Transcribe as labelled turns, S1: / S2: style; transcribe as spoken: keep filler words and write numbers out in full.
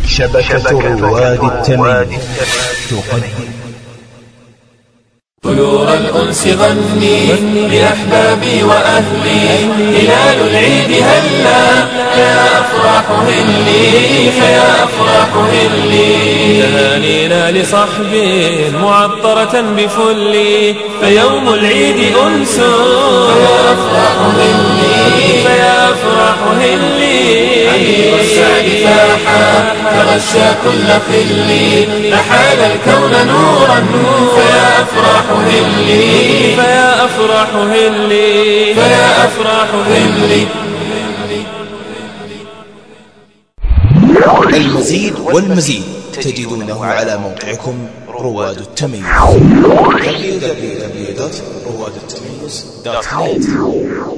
S1: شبكة رواد التمييز تقدم
S2: طيور الأنس غني لأحبابي وأهلي، هلال العيد هلا فيا أفراح هلي، فيا أفراح هلي. تهانينا لصحبي معطرة بفلي، فيوم العيد أنس فيا أفراح هلي، فيا أفراح هلي. عيد السعد فاحا تغشى كل خلي، أحال الكون نورا فيا أفراح هلي، فيا أفراح هلي، فيا أفراح هلي.
S1: المزيد والمزيد تجدونه على موقعكم رواد التمييز دبليو دبليو دبليو دوت رواد التمييز دوت نت.